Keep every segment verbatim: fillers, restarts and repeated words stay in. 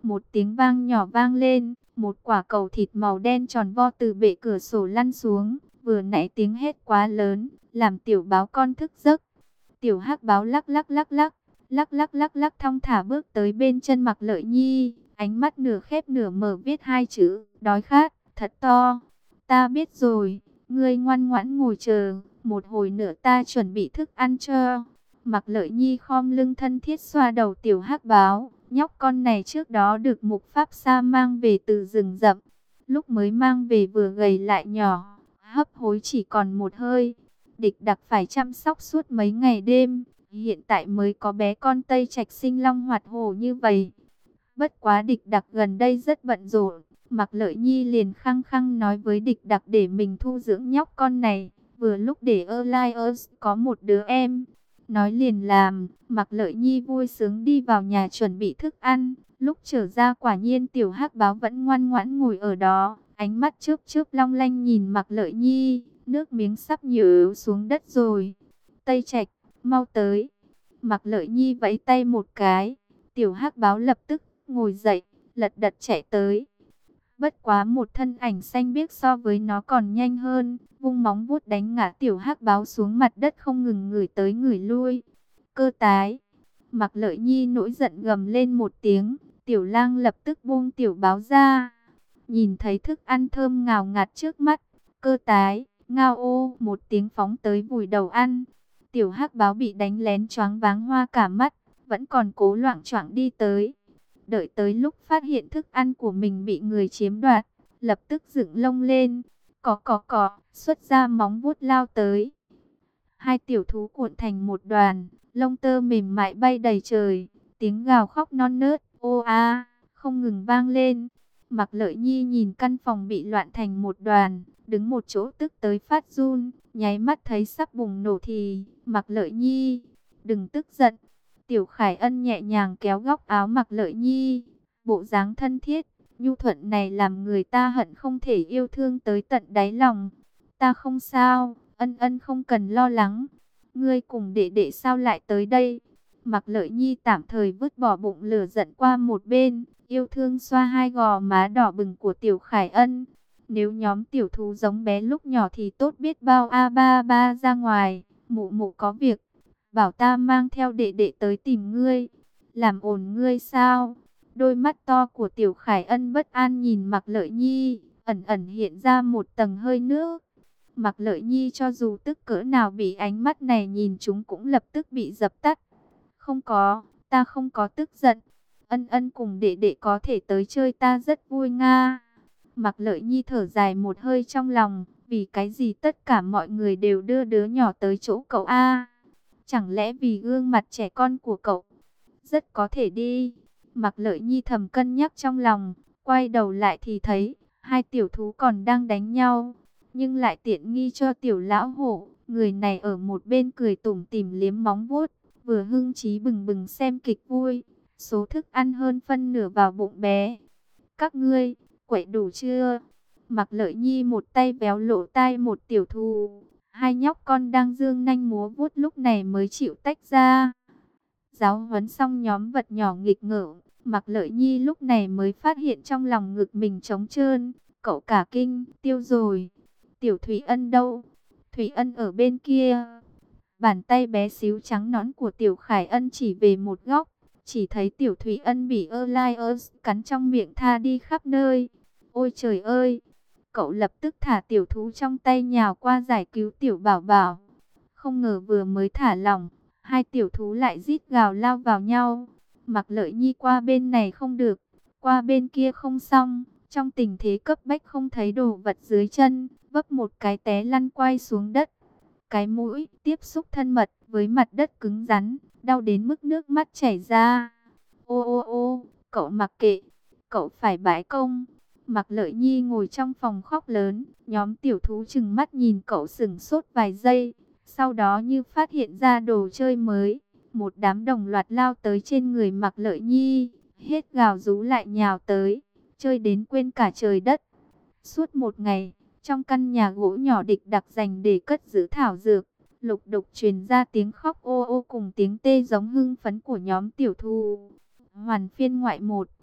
Một tiếng vang nhỏ vang lên, một quả cầu thịt màu đen tròn vo từ bệ cửa sổ lăn xuống. Vừa nãy tiếng hét quá lớn, làm tiểu báo con thức giấc. Tiểu hắc báo lắc lắc lắc lắc, lắc lắc lắc lắc thong thả bước tới bên chân Mạc Lợi Nhi, ánh mắt nửa khép nửa mở viết hai chữ, đói khát, thật to. Ta biết rồi, ngươi ngoan ngoãn ngồi chờ, một hồi nữa ta chuẩn bị thức ăn cho. Mạc Lợi Nhi khom lưng thân thiết xoa đầu tiểu hắc báo, nhóc con này trước đó được Mục Pháp Sa mang về từ rừng rậm. Lúc mới mang về vừa gầy lại nhỏ, hấp hối chỉ còn một hơi. Địch Đặc phải chăm sóc suốt mấy ngày đêm, hiện tại mới có bé con Tây Trạch sinh long hoạt hổ như vậy. Bất quá Địch Đặc gần đây rất bận rộn, Mạc Lợi Nhi liền khăng khăng nói với Địch Đặc để mình thu dưỡng nhóc con này, vừa lúc để Elias có một đứa em. Nói liền làm, Mạc Lợi Nhi vui sướng đi vào nhà chuẩn bị thức ăn. Lúc trở ra quả nhiên tiểu hắc báo vẫn ngoan ngoãn ngồi ở đó, ánh mắt chớp chớp long lanh nhìn Mạc Lợi Nhi, nước miếng sắp nhớ xuống đất rồi. Tây Trạch, mau tới. Mạc Lợi Nhi vẫy tay một cái, tiểu hắc báo lập tức ngồi dậy, lật đật chạy tới. Bất quá một thân ảnh xanh biếc so với nó còn nhanh hơn, vung móng vuốt đánh ngã tiểu hắc báo xuống mặt đất không ngừng ngửi tới ngửi lui. Cơ tái. Mạc Lợi Nhi nổi giận gầm lên một tiếng, tiểu lang lập tức buông tiểu báo ra. Nhìn thấy thức ăn thơm ngào ngạt trước mắt, cơ tái, ngao ô một tiếng phóng tới vùi đầu ăn. Tiểu hắc báo bị đánh lén choáng váng hoa cả mắt, vẫn còn cố loạng choạng đi tới. Đợi tới lúc phát hiện thức ăn của mình bị người chiếm đoạt, lập tức dựng lông lên, có có có, xuất ra móng vuốt lao tới. Hai tiểu thú cuộn thành một đoàn, lông tơ mềm mại bay đầy trời, tiếng gào khóc non nớt, ô a, không ngừng vang lên. Mạc Lợi Nhi nhìn căn phòng bị loạn thành một đoàn, đứng một chỗ tức tới phát run, nháy mắt thấy sắp bùng nổ thì, Mạc Lợi Nhi, đừng tức giận. Tiểu Khải Ân nhẹ nhàng kéo góc áo Mạc Lợi Nhi, bộ dáng thân thiết, nhu thuận này làm người ta hận không thể yêu thương tới tận đáy lòng. Ta không sao, Ân Ân không cần lo lắng. Ngươi cùng đệ đệ sao lại tới đây? Mạc Lợi Nhi tạm thời vứt bỏ bụng lửa giận qua một bên, yêu thương xoa hai gò má đỏ bừng của Tiểu Khải Ân. Nếu nhóm tiểu thú giống bé lúc nhỏ thì tốt biết bao. A ba ba ra ngoài, mụ mụ có việc, bảo ta mang theo đệ đệ tới tìm ngươi, làm ổn ngươi sao? Đôi mắt to của Tiểu Khải Ân bất an nhìn Mạc Lợi Nhi, ẩn ẩn hiện ra một tầng hơi nước. Mạc Lợi Nhi cho dù tức cỡ nào bị ánh mắt này nhìn chúng cũng lập tức bị dập tắt. Không có, ta không có tức giận. Ân Ân cùng đệ đệ có thể tới chơi ta rất vui nga. Mạc Lợi Nhi thở dài một hơi trong lòng, vì cái gì tất cả mọi người đều đưa đứa nhỏ tới chỗ cậu a? Chẳng lẽ vì gương mặt trẻ con của cậu? Rất có thể đi. Mạc Lợi Nhi thầm cân nhắc trong lòng, quay đầu lại thì thấy hai tiểu thú còn đang đánh nhau, nhưng lại tiện nghi cho tiểu lão hổ. Người này ở một bên cười tủm tỉm liếm móng vuốt, vừa hưng trí bừng bừng xem kịch vui. Số thức ăn hơn phân nửa vào bụng bé. Các ngươi, quậy đủ chưa? Mạc Lợi Nhi một tay véo lỗ tai một tiểu thú. Hai nhóc con đang dương nanh múa vuốt lúc này mới chịu tách ra. Giáo huấn xong nhóm vật nhỏ nghịch ngợm, Mạc Lợi Nhi lúc này mới phát hiện trong lòng ngực mình trống trơn. Cậu cả kinh, tiêu rồi. Tiểu Thủy Ân đâu? Thủy Ân ở bên kia. Bàn tay bé xíu trắng nõn của Tiểu Khải Ân chỉ về một góc. Chỉ thấy Tiểu Thủy Ân bị Elias cắn trong miệng tha đi khắp nơi. Ôi trời ơi! Cậu lập tức thả tiểu thú trong tay nhào qua giải cứu tiểu bảo bảo. Không ngờ vừa mới thả lỏng, hai tiểu thú lại rít gào lao vào nhau. Mạc Lợi Nhi qua bên này không được, qua bên kia không xong. Trong tình thế cấp bách không thấy đồ vật dưới chân, vấp một cái té lăn quay xuống đất. Cái mũi tiếp xúc thân mật với mặt đất cứng rắn, đau đến mức nước mắt chảy ra. Ô ô ô, cậu mặc kệ, cậu phải bãi công. Mạc Lợi Nhi ngồi trong phòng khóc lớn, nhóm tiểu thú chừng mắt nhìn cậu sững sốt vài giây, sau đó như phát hiện ra đồ chơi mới, một đám đồng loạt lao tới trên người Mạc Lợi Nhi, hết gào rú lại nhào tới, chơi đến quên cả trời đất. Suốt một ngày, trong căn nhà gỗ nhỏ Địch Đặc dành để cất giữ thảo dược, lục đục truyền ra tiếng khóc ô ô cùng tiếng tê giống hưng phấn của nhóm tiểu thú. Hoàn phiên ngoại một.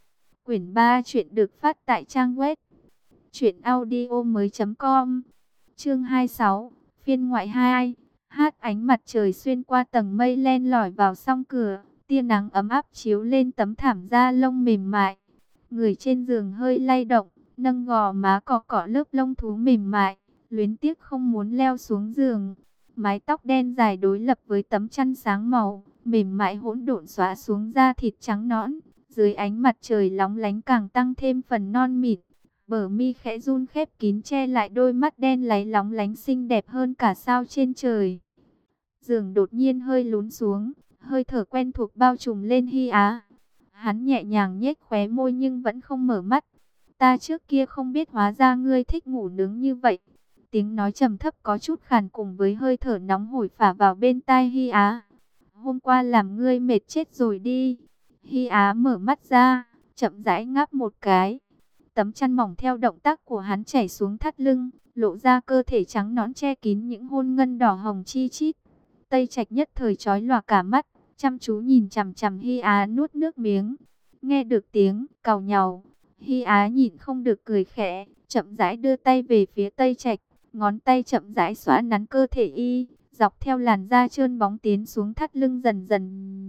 Quyển ba chuyện được phát tại trang web truyện audio mới chấm com. Chương hai mươi sáu, phiên ngoại hai. Hát ánh mặt trời xuyên qua tầng mây len lỏi vào song cửa, tia nắng ấm áp chiếu lên tấm thảm da lông mềm mại. Người trên giường hơi lay động, nâng gò má cọ cọ lớp lông thú mềm mại, luyến tiếc không muốn leo xuống giường. Mái tóc đen dài đối lập với tấm chăn sáng màu, mềm mại hỗn độn xõa xuống da thịt trắng nõn, dưới ánh mặt trời lóng lánh càng tăng thêm phần non mịn. Bờ mi khẽ run khép kín che lại đôi mắt đen láy lóng lánh xinh đẹp hơn cả sao trên trời. Giường đột nhiên hơi lún xuống, hơi thở quen thuộc bao trùm lên Hi Á. Hắn nhẹ nhàng nhếch khóe môi nhưng vẫn không mở mắt. Ta trước kia không biết hóa ra ngươi thích ngủ nướng như vậy. Tiếng nói trầm thấp có chút khàn cùng với hơi thở nóng hổi phả vào bên tai Hi Á. Hôm qua làm ngươi mệt chết rồi đi. Hi Á mở mắt ra, chậm rãi ngáp một cái. Tấm chăn mỏng theo động tác của hắn chảy xuống thắt lưng, lộ ra cơ thể trắng nõn che kín những hôn ngân đỏ hồng chi chít. Tây Trạch nhất thời chói lòa cả mắt, chăm chú nhìn chằm chằm Hi Á nuốt nước miếng. Nghe được tiếng càu nhàu, Hi Á nhịn không được cười khẽ, chậm rãi đưa tay về phía Tây Trạch, ngón tay chậm rãi xóa nắn cơ thể y, dọc theo làn da trơn bóng tiến xuống thắt lưng dần dần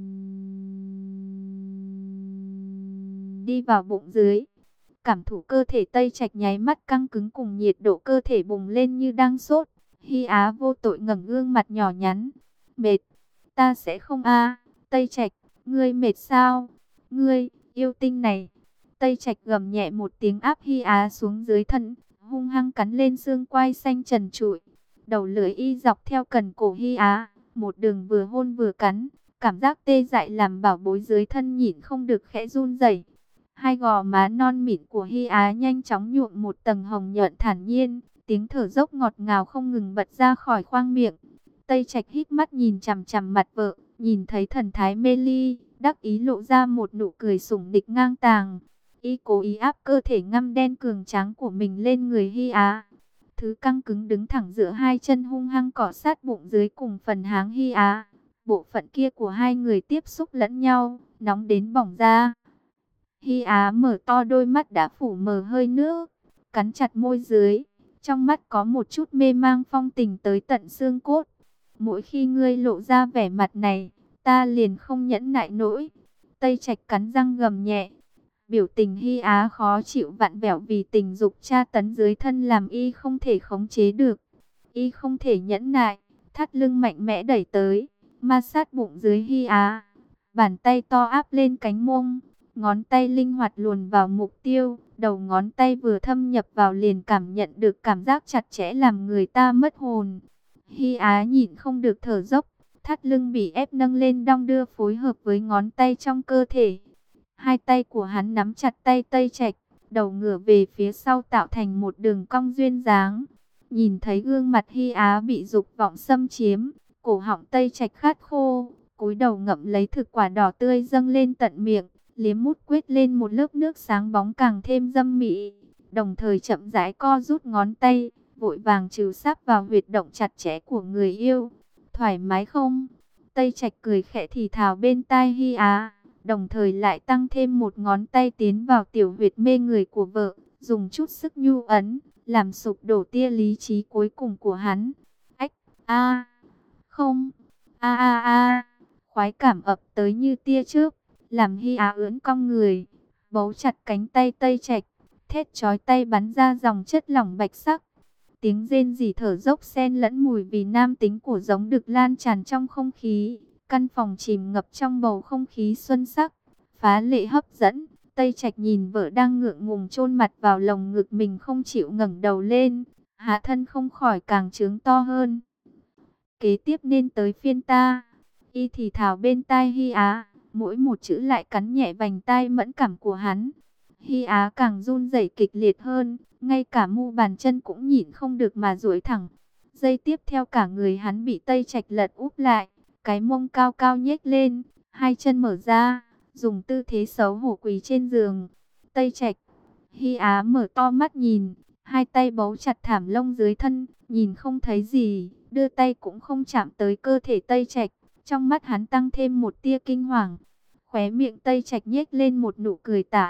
đi vào bụng dưới. Cảm thụ cơ thể Tây Trạch nháy mắt căng cứng cùng nhiệt độ cơ thể bùng lên như đang sốt. Hi Á vô tội ngẩng gương mặt nhỏ nhắn. Mệt, ta sẽ không a. Tây Trạch, ngươi mệt sao? Ngươi, yêu tinh này. Tây Trạch gầm nhẹ một tiếng áp Hi Á xuống dưới thân, hung hăng cắn lên xương quai xanh trần trụi. Đầu lưỡi y dọc theo cần cổ Hi Á, một đường vừa hôn vừa cắn. Cảm giác tê dại làm bảo bối dưới thân nhịn không được khẽ run rẩy. Hai gò má non mịn của Hi Á nhanh chóng nhuộm một tầng hồng nhuận thản nhiên, tiếng thở dốc ngọt ngào không ngừng bật ra khỏi khoang miệng. Tây Trạch híp mắt nhìn chằm chằm mặt vợ, nhìn thấy thần thái mê ly, đắc ý lộ ra một nụ cười sủng nịch ngang tàng. Y cố ý áp cơ thể ngăm đen cường tráng của mình lên người Hi Á. Thứ căng cứng đứng thẳng giữa hai chân hung hăng cọ sát bụng dưới cùng phần háng Hi Á. Bộ phận kia của hai người tiếp xúc lẫn nhau, nóng đến bỏng ra. Hi Á mở to đôi mắt đã phủ mờ hơi nước, cắn chặt môi dưới, trong mắt có một chút mê mang phong tình tới tận xương cốt. Mỗi khi ngươi lộ ra vẻ mặt này, ta liền không nhẫn nại nổi. Tây Trạch cắn răng gầm nhẹ. Biểu tình Hi Á khó chịu vặn vẹo vì tình dục tra tấn dưới thân làm y không thể khống chế được. Y không thể nhẫn nại, thắt lưng mạnh mẽ đẩy tới, ma sát bụng dưới Hi Á. Bàn tay to áp lên cánh mông, ngón tay linh hoạt luồn vào mục tiêu, đầu ngón tay vừa thâm nhập vào liền cảm nhận được cảm giác chặt chẽ làm người ta mất hồn. Hi Á nhịn không được thở dốc, thắt lưng bị ép nâng lên đong đưa phối hợp với ngón tay trong cơ thể. Hai tay của hắn nắm chặt tay Tây Trạch, đầu ngửa về phía sau tạo thành một đường cong duyên dáng. Nhìn thấy gương mặt Hi Á bị dục vọng xâm chiếm, cổ họng Tây Trạch khát khô, cúi đầu ngậm lấy thực quả đỏ tươi dâng lên tận miệng, liếm mút quết lên một lớp nước sáng bóng càng thêm dâm mị, đồng thời chậm rãi co rút ngón tay, vội vàng trừ sáp vào huyệt động chặt chẽ của người yêu. Thoải mái không? Tây Trạch cười khẽ thì thào bên tai Hi Á, đồng thời lại tăng thêm một ngón tay tiến vào tiểu huyệt mê người của vợ, dùng chút sức nhu ấn, làm sụp đổ tia lý trí cuối cùng của hắn. Ách, a, không, a a a, khoái cảm ập tới như tia chớp, làm Hi Á ưỡn cong người, bấu chặt cánh tay Tây Trạch, thét chói tay bắn ra dòng chất lỏng bạch sắc. Tiếng rên rỉ thở dốc xen lẫn mùi vì nam tính của giống được lan tràn trong không khí. Căn phòng chìm ngập trong bầu không khí xuân sắc, phá lệ hấp dẫn. Tây Trạch nhìn vợ đang ngượng ngùng chôn mặt vào lồng ngực mình không chịu ngẩng đầu lên, hạ thân không khỏi càng trướng to hơn. Kế tiếp nên tới phiên ta. Y thì thào bên tai Hi Á, mỗi một chữ lại cắn nhẹ vành tai mẫn cảm của hắn. Hi Á càng run rẩy kịch liệt hơn, ngay cả mu bàn chân cũng nhịn không được mà duỗi thẳng. Giây tiếp theo cả người hắn bị Tây Trạch lật úp lại, cái mông cao cao nhếch lên, hai chân mở ra, dùng tư thế xấu hổ quỳ trên giường. Tây Trạch, Hi Á mở to mắt nhìn, hai tay bấu chặt thảm lông dưới thân, nhìn không thấy gì, đưa tay cũng không chạm tới cơ thể Tây Trạch. Trong mắt hắn tăng thêm một tia kinh hoàng, khóe miệng Tây Trạch nhếch lên một nụ cười tà ác,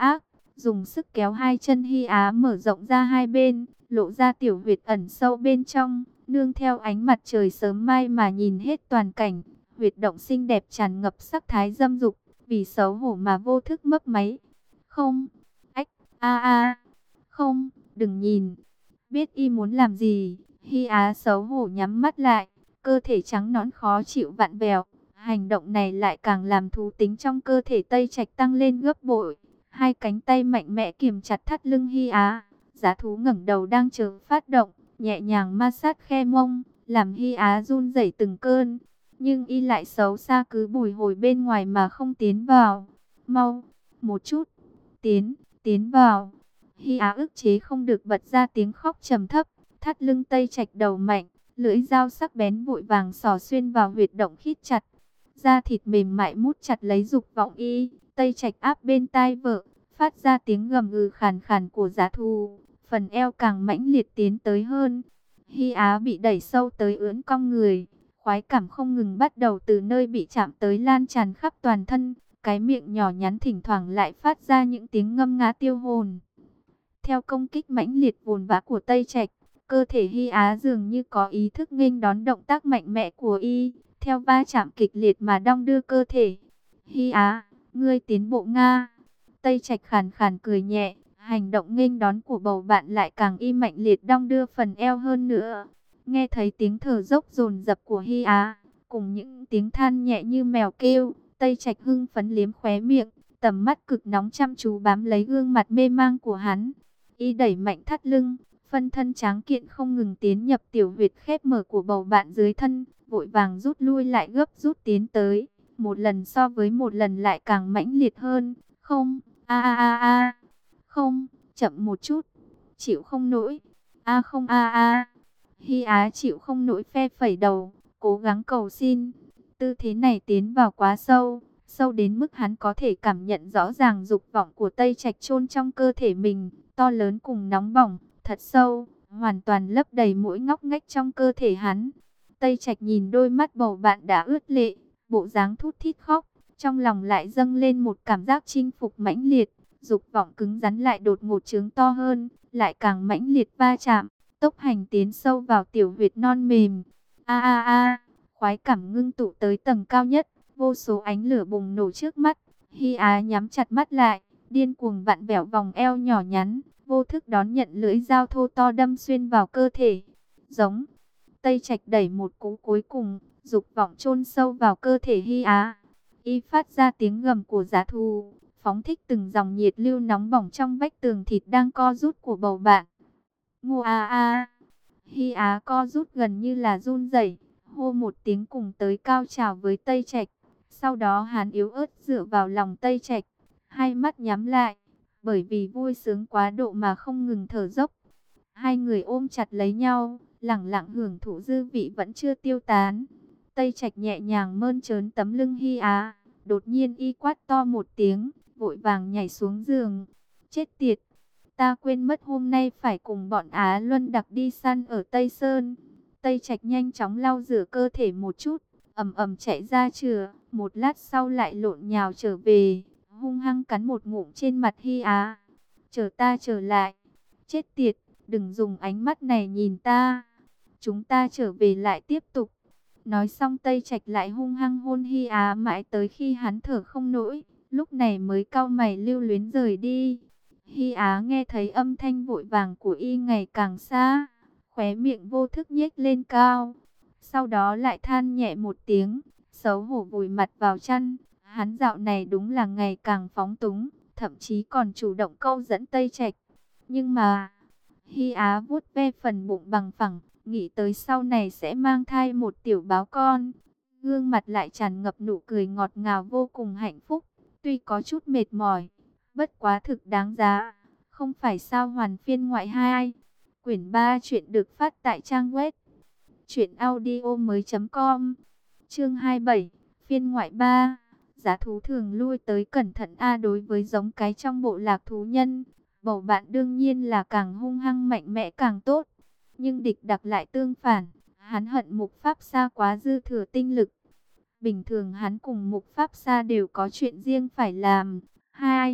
dùng sức kéo hai chân Hy Á mở rộng ra hai bên, lộ ra tiểu huyệt ẩn sâu bên trong, nương theo ánh mặt trời sớm mai mà nhìn hết toàn cảnh. Huyệt động xinh đẹp tràn ngập sắc thái dâm dục, vì xấu hổ mà vô thức mấp máy. Không, ách, a a, không, đừng nhìn. Biết y muốn làm gì, Hy Á xấu hổ nhắm mắt lại, cơ thể trắng nõn khó chịu vặn vẹo. Hành động này lại càng làm thú tính trong cơ thể Tây Trạch tăng lên gấp bội. Hai cánh tay mạnh mẽ kiềm chặt thắt lưng Hy Á. Giá thú ngẩng đầu đang chờ phát động, nhẹ nhàng ma sát khe mông, làm Hy Á run rẩy từng cơn. Nhưng y lại xấu xa cứ bùi hồi bên ngoài mà không tiến vào. Mau, một chút, tiến, tiến vào. Hy Á ức chế không được bật ra tiếng khóc trầm thấp, thắt lưng Tây Trạch đầu mạnh, lưỡi dao sắc bén vội vàng xỏ xuyên vào huyệt động khít chặt. Da thịt mềm mại mút chặt lấy dục vọng y, Tây Trạch áp bên tai vợ, phát ra tiếng gầm gừ khàn khàn của giá thú, phần eo càng mãnh liệt tiến tới hơn. Hy Á bị đẩy sâu tới ưỡn cong người, khoái cảm không ngừng bắt đầu từ nơi bị chạm tới lan tràn khắp toàn thân, cái miệng nhỏ nhắn thỉnh thoảng lại phát ra những tiếng ngâm nga tiêu hồn. Theo công kích mãnh liệt vồn vã của Tây Trạch, cơ thể Hy Á dường như có ý thức nghênh đón động tác mạnh mẽ của y, theo va chạm kịch liệt mà đong đưa cơ thể. Hy Á, ngươi tiến bộ Nga. Tây Trạch khàn khàn cười nhẹ, hành động nghênh đón của bầu bạn lại càng y mạnh liệt đong đưa phần eo hơn nữa. Nghe thấy tiếng thở dốc dồn dập của Hy Á, cùng những tiếng than nhẹ như mèo kêu, Tây Trạch hưng phấn liếm khóe miệng, tầm mắt cực nóng chăm chú bám lấy gương mặt mê mang của hắn. Y đẩy mạnh thắt lưng, phân thân tráng kiện không ngừng tiến nhập tiểu huyệt khép mở của bầu bạn dưới thân, vội vàng rút lui lại gấp rút tiến tới, một lần so với một lần lại càng mãnh liệt hơn. Không, a a a a, không, chậm một chút, chịu không nổi, a không a a. Hy Á chịu không nổi phe phẩy đầu, cố gắng cầu xin. Tư thế này tiến vào quá sâu, sâu đến mức hắn có thể cảm nhận rõ ràng dục vọng của Tây Trạch chôn trong cơ thể mình, to lớn cùng nóng bỏng, thật sâu, hoàn toàn lấp đầy mỗi ngóc ngách trong cơ thể hắn. Tây Trạch nhìn đôi mắt bầu bạn đã ướt lệ, bộ dáng thút thít khóc, trong lòng lại dâng lên một cảm giác chinh phục mãnh liệt, dục vọng cứng rắn lại đột ngột trướng to hơn, lại càng mãnh liệt va chạm, tốc hành tiến sâu vào tiểu huyệt non mềm. A a a, khoái cảm ngưng tụ tới tầng cao nhất, vô số ánh lửa bùng nổ trước mắt. Hy Á nhắm chặt mắt lại, điên cuồng vặn vẹo vòng eo nhỏ nhắn, vô thức đón nhận lưỡi dao thô to đâm xuyên vào cơ thể. Giống, Tây Trạch đẩy một cú cuối cùng, dục vọng chôn sâu vào cơ thể Hy Á. Y phát ra tiếng gầm của giá thú, phóng thích từng dòng nhiệt lưu nóng bỏng trong vách tường thịt đang co rút của bầu bạn. Ngô a a, Hy Á co rút gần như là run rẩy, hô một tiếng cùng tới cao trào với Tây Trạch. Sau đó hắn yếu ớt dựa vào lòng Tây Trạch, hai mắt nhắm lại, bởi vì vui sướng quá độ mà không ngừng thở dốc. Hai người ôm chặt lấy nhau, lẳng lặng hưởng thụ dư vị vẫn chưa tiêu tán. Tây Trạch nhẹ nhàng mơn trớn tấm lưng Hy Á, đột nhiên y quát to một tiếng, vội vàng nhảy xuống giường. Chết tiệt, ta quên mất hôm nay phải cùng bọn Á Luân đặc đi săn ở Tây Sơn. Tây Trạch nhanh chóng lau rửa cơ thể một chút, ầm ầm chạy ra chửa, một lát sau lại lộn nhào trở về, hung hăng cắn một ngụm trên mặt Hy Á. Chờ ta trở lại. Chết tiệt, đừng dùng ánh mắt này nhìn ta. Chúng ta trở về lại tiếp tục. Nói xong Tây Trạch lại hung hăng hôn Hy Á mãi tới khi hắn thở không nổi, lúc này mới cau mày lưu luyến rời đi. Hy Á nghe thấy âm thanh vội vàng của y ngày càng xa, khóe miệng vô thức nhếch lên cao. Sau đó lại than nhẹ một tiếng, xấu hổ vùi mặt vào chăn. Hắn dạo này đúng là ngày càng phóng túng, thậm chí còn chủ động câu dẫn Tây Trạch. Nhưng mà, Hy Á vuốt ve phần bụng bằng phẳng, nghĩ tới sau này sẽ mang thai một tiểu báo con. Gương mặt lại tràn ngập nụ cười ngọt ngào vô cùng hạnh phúc, tuy có chút mệt mỏi, bất quá thực đáng giá. Không phải sao hoàn phiên ngoại hai. Quyển ba chuyện được phát tại trang web truyện audio mới chấm com. Chương hai mươi bảy, phiên ngoại ba. Giá thú thường lui tới cẩn thận a. Đối với giống cái trong bộ lạc thú nhân, bầu bạn đương nhiên là càng hung hăng mạnh mẽ càng tốt. Nhưng địch đặc lại tương phản, hắn hận Mục Pháp Sa quá dư thừa tinh lực. Bình thường hắn cùng Mục Pháp Sa đều có chuyện riêng phải làm. Hai,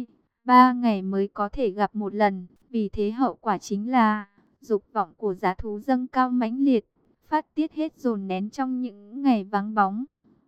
ba ngày mới có thể gặp một lần, vì thế hậu quả chính là dục vọng của dã thú dâng cao mãnh liệt, phát tiết hết dồn nén trong những ngày vắng bóng.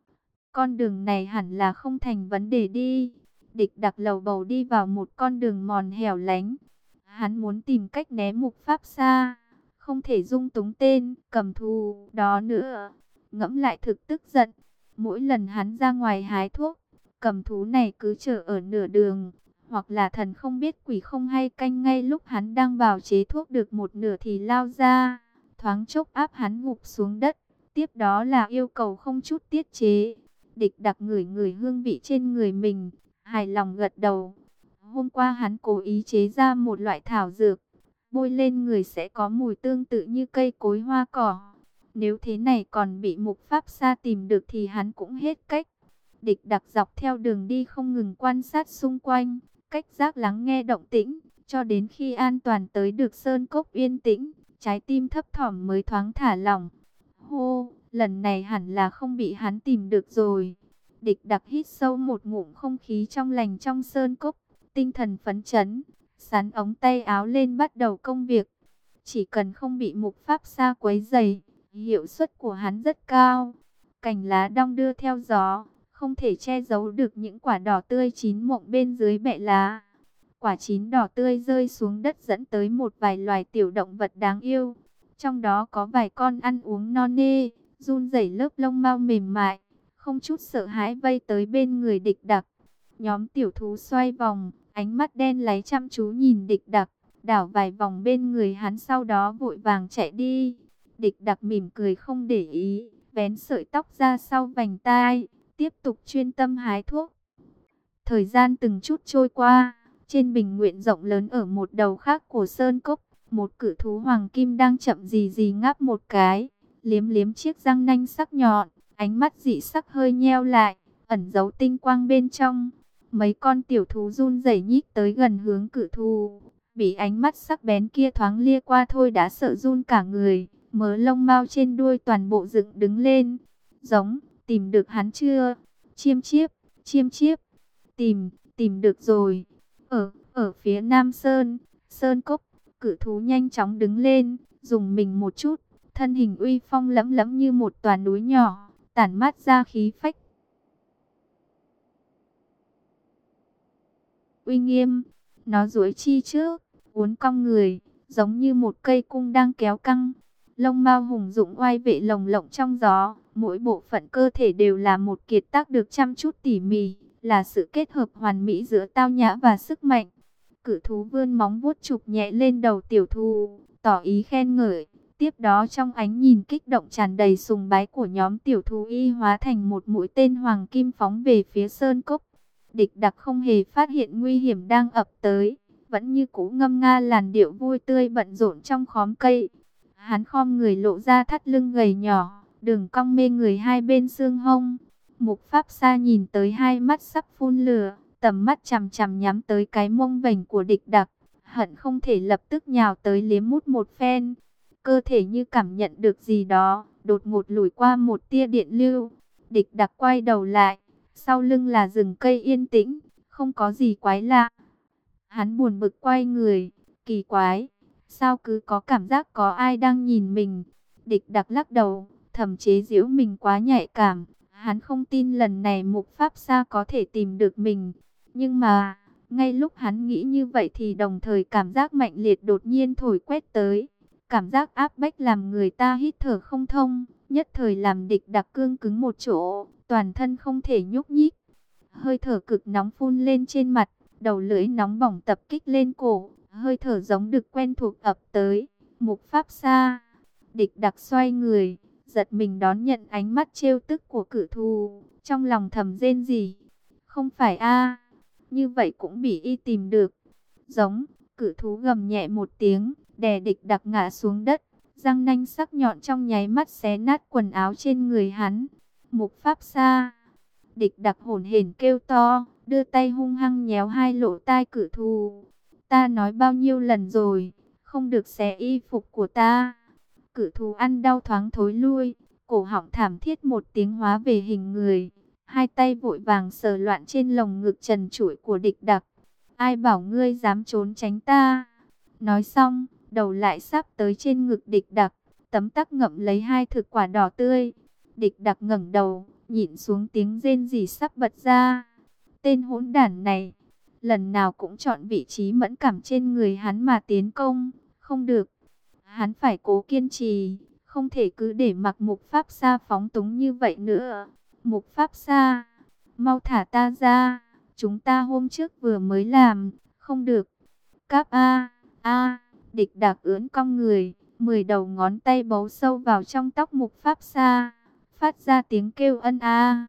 Con đường này hẳn là không thành vấn đề đi. Địch Đặc lầu bầu đi vào một con đường mòn hẻo lánh. Hắn muốn tìm cách né Mục Pháp Sa, không thể dung túng tên cầm thú đó nữa. Ngẫm lại thực tức giận. Mỗi lần hắn ra ngoài hái thuốc, cầm thú này cứ chờ ở nửa đường, hoặc là thần không biết quỷ không hay canh ngay lúc hắn đang bào chế thuốc được một nửa thì lao ra, thoáng chốc áp hắn gục xuống đất. Tiếp đó là yêu cầu không chút tiết chế. Địch Đặc ngửi ngửi hương vị trên người mình, hài lòng gật đầu. Hôm qua hắn cố ý chế ra một loại thảo dược, bôi lên người sẽ có mùi tương tự như cây cối hoa cỏ. Nếu thế này còn bị Mục Pháp Sa tìm được thì hắn cũng hết cách. Địch Đặc dọc theo đường đi không ngừng quan sát xung quanh, cách giác lắng nghe động tĩnh, cho đến khi an toàn tới được sơn cốc yên tĩnh, trái tim thấp thỏm mới thoáng thả lỏng. Hô, lần này hẳn là không bị hắn tìm được rồi. Địch Đặc hít sâu một ngụm không khí trong lành trong sơn cốc, tinh thần phấn chấn, sắn ống tay áo lên bắt đầu công việc. Chỉ cần không bị Mục Pháp Sa quấy rầy, hiệu suất của hắn rất cao. Cành lá đong đưa theo gió, không thể che giấu được những quả đỏ tươi chín mọng bên dưới bẹ lá. Quả chín đỏ tươi rơi xuống đất dẫn tới một vài loài tiểu động vật đáng yêu. Trong đó có vài con ăn uống no nê, run rẩy lớp lông mao mềm mại, không chút sợ hãi vây tới bên người Địch Đặc. Nhóm tiểu thú xoay vòng, ánh mắt đen láy chăm chú nhìn Địch Đặc, đảo vài vòng bên người hắn sau đó vội vàng chạy đi. Địch Đặc mỉm cười không để ý, vén sợi tóc ra sau vành tai, tiếp tục chuyên tâm hái thuốc. Thời gian từng chút trôi qua, trên bình nguyện rộng lớn ở một đầu khác của sơn cốc, một cự thú hoàng kim đang chậm gì gì ngáp một cái, liếm liếm chiếc răng nanh sắc nhọn, ánh mắt dị sắc hơi nheo lại, ẩn giấu tinh quang bên trong. Mấy con tiểu thú run rẩy nhích tới gần hướng cự thú, bị ánh mắt sắc bén kia thoáng lia qua thôi đã sợ run cả người, mớ lông mao trên đuôi toàn bộ dựng đứng lên. Giống, tìm được hắn chưa? Chiêm chiếp, chiêm chiếp, tìm, tìm được rồi. Ở, ở phía Nam Sơn, Sơn Cốc, cự thú nhanh chóng đứng lên, dùng mình một chút, thân hình uy phong lẫm lẫm như một tòa núi nhỏ, tản mát ra khí phách uy nghiêm. Nó duỗi chi trước, uốn cong người, giống như một cây cung đang kéo căng. Lông mao hùng dũng oai vệ lồng lộng trong gió, mỗi bộ phận cơ thể đều là một kiệt tác được chăm chút tỉ mỉ, là sự kết hợp hoàn mỹ giữa tao nhã và sức mạnh. Cự thú vươn móng vuốt chụp nhẹ lên đầu tiểu thú, tỏ ý khen ngợi. Tiếp đó trong ánh nhìn kích động tràn đầy sùng bái của nhóm tiểu thú y hóa thành một mũi tên hoàng kim phóng về phía sơn cốc. Địch Đặc không hề phát hiện nguy hiểm đang ập tới, vẫn như cũ ngâm nga làn điệu vui tươi bận rộn trong khóm cây. Hắn khom người lộ ra thắt lưng gầy nhỏ, đường cong mê người hai bên xương hông. Mục Pháp Sa nhìn tới hai mắt sắc phun lửa, tầm mắt chằm chằm nhắm tới cái mông vành của Địch Đặc, hận không thể lập tức nhào tới liếm mút một phen. Cơ thể như cảm nhận được gì đó, đột ngột lùi qua một tia điện lưu. Địch Đặc quay đầu lại, sau lưng là rừng cây yên tĩnh, không có gì quái lạ. Hắn buồn bực quay người, kỳ quái, sao cứ có cảm giác có ai đang nhìn mình. Địch Đặc lắc đầu, thầm chế giễu mình quá nhạy cảm. Hắn không tin lần này Mục Pháp Sa có thể tìm được mình. Nhưng mà, ngay lúc hắn nghĩ như vậy thì đồng thời cảm giác mạnh liệt đột nhiên thổi quét tới. Cảm giác áp bách làm người ta hít thở không thông, nhất thời làm Địch Đặc cương cứng một chỗ, toàn thân không thể nhúc nhích. Hơi thở cực nóng phun lên trên mặt, đầu lưỡi nóng bỏng tập kích lên cổ, hơi thở giống đực quen thuộc ập tới. Mục Pháp Sa. Địch Đặc xoay người, giật mình đón nhận ánh mắt trêu tức của cự thú, trong lòng thầm rên rỉ. Không phải a, như vậy cũng bị y tìm được. Giống, cự thú gầm nhẹ một tiếng, đè Địch Đặc ngã xuống đất, răng nanh sắc nhọn trong nháy mắt xé nát quần áo trên người hắn. Mục Pháp Sa. Địch Đặc hổn hển kêu to, đưa tay hung hăng nhéo hai lỗ tai cự thú. Ta nói bao nhiêu lần rồi, không được xé y phục của ta. Cự thú ăn đau thoáng thối lui, cổ họng thảm thiết một tiếng hóa về hình người. Hai tay vội vàng sờ loạn trên lồng ngực trần trụi của Địch Đặc. ai bảo ngươi dám trốn tránh ta. Nói xong, đầu lại sắp tới trên ngực Địch Đặc, tấm tắc ngậm lấy hai thực quả đỏ tươi. Địch Đặc ngẩng đầu, nhìn xuống tiếng rên rỉ sắp bật ra. Tên hỗn đản này, lần nào cũng chọn vị trí mẫn cảm trên người hắn mà tiến công. Không được, hắn phải cố kiên trì, không thể cứ để mặc Mục Pháp Sa phóng túng như vậy nữa. Mục Pháp Sa, mau thả ta ra, chúng ta hôm trước vừa mới làm. Không được. Cáp a a Địch Đạc ưỡn cong người, mười đầu ngón tay bấu sâu vào trong tóc Mục Pháp Sa, phát ra tiếng kêu ân a.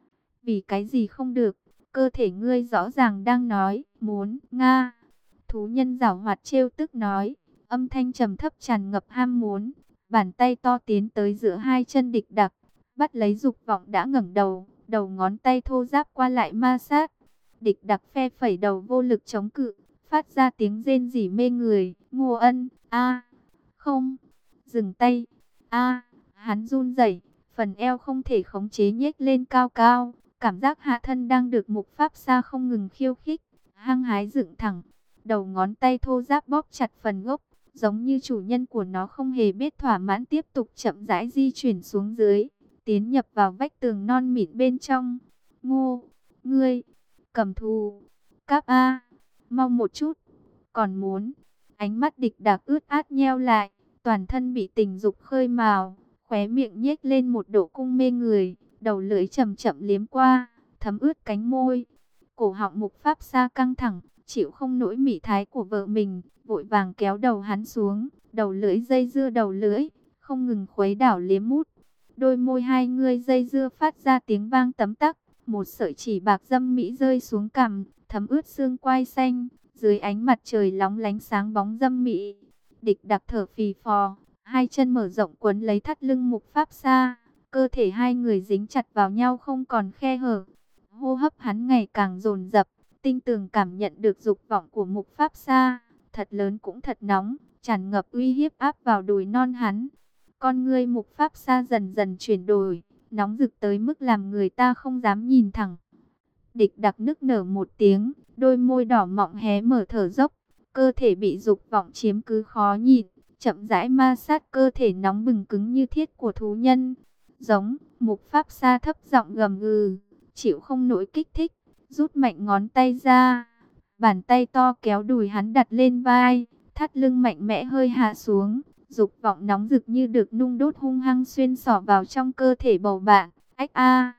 Vì cái gì không được? Cơ thể ngươi rõ ràng đang nói muốn. Nga. Thú nhân giảo hoạt trêu tức nói, âm thanh trầm thấp tràn ngập ham muốn. Bàn tay to tiến tới giữa hai chân Địch Đạc, bắt lấy dục vọng đã ngẩng đầu, đầu ngón tay thô ráp qua lại ma sát. Địch Đạc phe phẩy đầu vô lực chống cự, phát ra tiếng rên rỉ mê người. Ngô Ân, a, không, dừng tay, a, hắn run rẩy, phần eo không thể khống chế nhếch lên cao cao, cảm giác hạ thân đang được Mục Pháp Sa không ngừng khiêu khích, hăng hái dựng thẳng, đầu ngón tay thô ráp bóp chặt phần gốc, giống như chủ nhân của nó không hề biết thỏa mãn, tiếp tục chậm rãi di chuyển xuống dưới, tiến nhập vào vách tường non mịn bên trong. Ngô, ngươi, cầm thù, Cáp a, mau một chút, còn muốn. Ánh mắt Địch Đạc ướt át nheo lại, toàn thân bị tình dục khơi mào, khóe miệng nhếch lên một độ cung mê người, đầu lưỡi chậm chậm liếm qua, thấm ướt cánh môi. Cổ họng Mục Pháp Sa căng thẳng, chịu không nổi mị thái của vợ mình, vội vàng kéo đầu hắn xuống, đầu lưỡi dây dưa đầu lưỡi, không ngừng khuấy đảo liếm mút. Đôi môi hai người dây dưa phát ra tiếng vang tấm tắc, một sợi chỉ bạc dâm mỹ rơi xuống cằm, thấm ướt xương quai xanh, dưới ánh mặt trời lóng lánh sáng bóng dâm mỹ. Địch Đặc thở phì phò, hai chân mở rộng quấn lấy thắt lưng Mục Pháp Sa, cơ thể hai người dính chặt vào nhau không còn khe hở. Hô hấp hắn ngày càng dồn dập, tinh tường cảm nhận được dục vọng của Mục Pháp Sa, thật lớn cũng thật nóng, tràn ngập uy hiếp áp vào đùi non hắn. Con ngươi Mục Pháp Sa dần dần chuyển đổi, nóng rực tới mức làm người ta không dám nhìn thẳng. Địch Đặc nức nở một tiếng, đôi môi đỏ mọng hé mở thở dốc, cơ thể bị dục vọng chiếm cứ khó nhịn, chậm rãi ma sát cơ thể nóng bừng cứng như thiết của thú nhân. Giống, Mục Pháp Sa thấp giọng gầm gừ, chịu không nổi kích thích, rút mạnh ngón tay ra, bàn tay to kéo đùi hắn đặt lên vai, thắt lưng mạnh mẽ hơi hạ xuống, dục vọng nóng rực như được nung đốt hung hăng xuyên xỏ vào trong cơ thể bầu bạn. Ách a,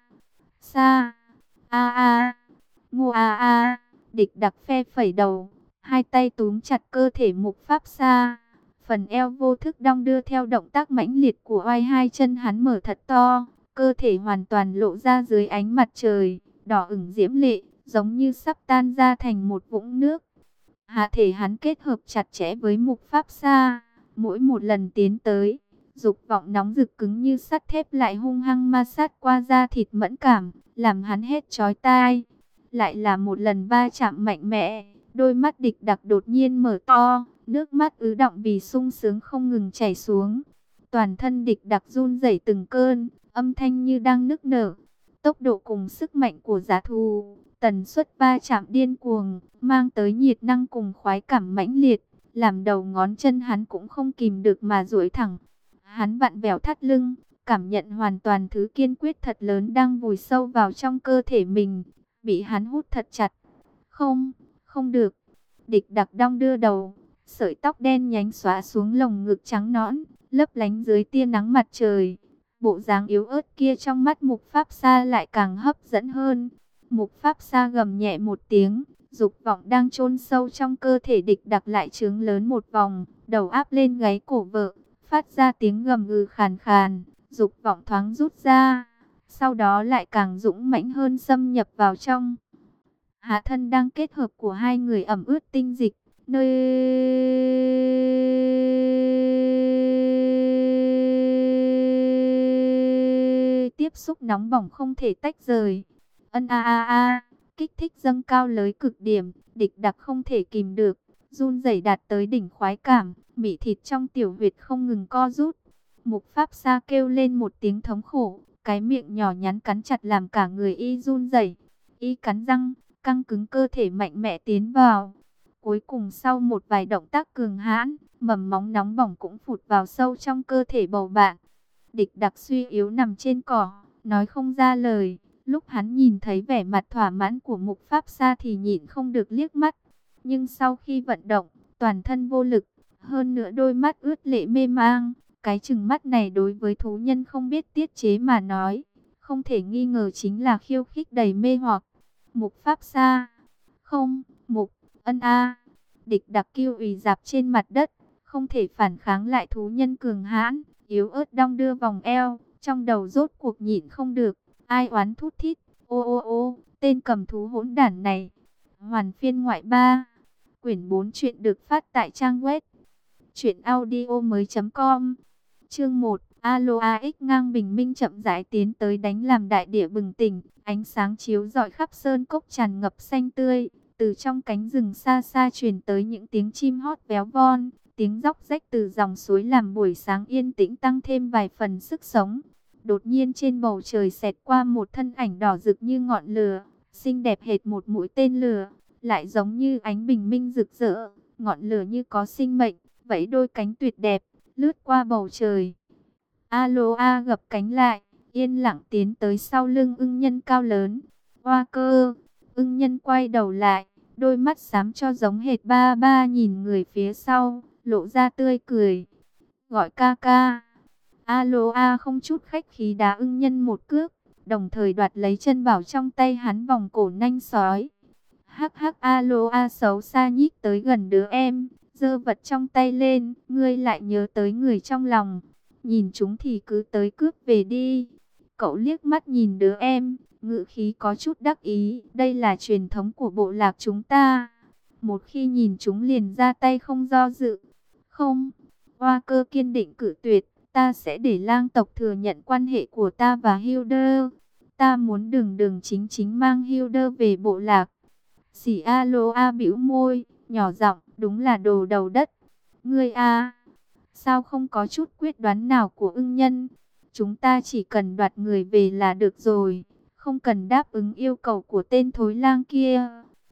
Sa, a a, Ngô a a. Địch Đặc phe phẩy đầu, hai tay túm chặt cơ thể Mục Pháp Sa, phần eo vô thức đong đưa theo động tác mãnh liệt của oai, hai chân hắn mở thật to, cơ thể hoàn toàn lộ ra dưới ánh mặt trời, đỏ ửng diễm lệ, giống như sắp tan ra thành một vũng nước. Hạ thể hắn kết hợp chặt chẽ với Mục Pháp Sa, mỗi một lần tiến tới, dục vọng nóng rực cứng như sắt thép lại hung hăng ma sát qua da thịt mẫn cảm, làm hắn hết chói tai. Lại là một lần va chạm mạnh mẽ, đôi mắt Địch Đặc đột nhiên mở to, nước mắt ứ đọng vì sung sướng không ngừng chảy xuống. Toàn thân Địch Đặc run rẩy từng cơn, âm thanh như đang nức nở. Tốc độ cùng sức mạnh của giá thú, tần suất va chạm điên cuồng, mang tới nhiệt năng cùng khoái cảm mãnh liệt, làm đầu ngón chân hắn cũng không kìm được mà duỗi thẳng. Hắn vặn vẹo thắt lưng, cảm nhận hoàn toàn thứ kiên quyết thật lớn đang vùi sâu vào trong cơ thể mình, bị hắn hút thật chặt. Không, không được. Địch Đặc đong đưa đầu, sợi tóc đen nhánh xóa xuống lồng ngực trắng nõn, lấp lánh dưới tia nắng mặt trời. Bộ dáng yếu ớt kia trong mắt Mục Pháp Sa lại càng hấp dẫn hơn. Mục Pháp Sa gầm nhẹ một tiếng, dục vọng đang chôn sâu trong cơ thể Địch Đặc lại trướng lớn một vòng, đầu áp lên gáy cổ vợ, phát ra tiếng gầm gừ khàn khàn, dục vọng thoáng rút ra, sau đó lại càng dũng mãnh hơn xâm nhập vào trong. Hạ thân đang kết hợp của hai người ẩm ướt tinh dịch, nơi tiếp xúc nóng bỏng không thể tách rời. Ân a a a, kích thích dâng cao tới cực điểm, Địch Đặc không thể kìm được, run rẩy đạt tới đỉnh khoái cảm, mị thịt trong tiểu huyệt không ngừng co rút. Mục Pháp Sa kêu lên một tiếng thống khổ, cái miệng nhỏ nhắn cắn chặt làm cả người y run rẩy. Y cắn răng, căng cứng cơ thể mạnh mẽ tiến vào. Cuối cùng sau một vài động tác cường hãn, mầm móng nóng bỏng cũng phụt vào sâu trong cơ thể bầu bạn. Địch Đặc suy yếu nằm trên cỏ, nói không ra lời. Lúc hắn nhìn thấy vẻ mặt thỏa mãn của Mục Pháp Sa thì nhịn không được liếc mắt. Nhưng sau khi vận động, toàn thân vô lực, hơn nữa đôi mắt ướt lệ mê mang. Cái chừng mắt này đối với thú nhân không biết tiết chế mà nói, không thể nghi ngờ chính là khiêu khích đầy mê hoặc. Mục Pháp Sa, không, Mục, ân a. Địch Đặc kêu ủy dạp trên mặt đất, không thể phản kháng lại thú nhân cường hãn, yếu ớt đong đưa vòng eo, trong đầu rốt cuộc nhịn không được, ai oán thút thít, ô ô ô, tên cầm thú hỗn đản này. Hoàn phiên ngoại ba, quyển bốn truyện được phát tại trang web truyện audio mới.com. Chương một, Alo a ích ngang bình minh chậm rãi tiến tới đánh làm đại địa bừng tỉnh, ánh sáng chiếu rọi khắp sơn cốc tràn ngập xanh tươi, từ trong cánh rừng xa xa truyền tới những tiếng chim hót véo von, tiếng róc rách từ dòng suối làm buổi sáng yên tĩnh tăng thêm vài phần sức sống. Đột nhiên trên bầu trời xẹt qua một thân ảnh đỏ rực như ngọn lửa, xinh đẹp hệt một mũi tên lửa, lại giống như ánh bình minh rực rỡ, ngọn lửa như có sinh mệnh, vẫy đôi cánh tuyệt đẹp, lướt qua bầu trời. Aloha gập cánh lại, yên lặng tiến tới sau lưng ưng nhân cao lớn. Hoa Cơ, ưng nhân quay đầu lại, đôi mắt xám cho giống hệt ba ba nhìn người phía sau, lộ ra tươi cười. Gọi ca ca. Aloha không chút khách khí đá ưng nhân một cước, đồng thời đoạt lấy chân bảo trong tay hắn vòng cổ nanh sói. Hắc hắc, Aloha xấu xa nhích tới gần đứa em, giơ vật trong tay lên, ngươi lại nhớ tới người trong lòng. Nhìn chúng thì cứ tới cướp về đi. Cậu liếc mắt nhìn đứa em, ngữ khí có chút đắc ý. Đây là truyền thống của bộ lạc chúng ta. Một khi nhìn chúng liền ra tay không do dự. Không, Hoa Cơ kiên định cự tuyệt. Ta sẽ để lang tộc thừa nhận quan hệ của ta và Hilder. Ta muốn đường đường chính chính mang Hilder về bộ lạc. Xỉ Aloha bĩu môi, nhỏ giọng, đúng là đồ đầu đất. Ngươi a, sao không có chút quyết đoán nào của ưng nhân? Chúng ta chỉ cần đoạt người về là được rồi, không cần đáp ứng yêu cầu của tên thối lang kia.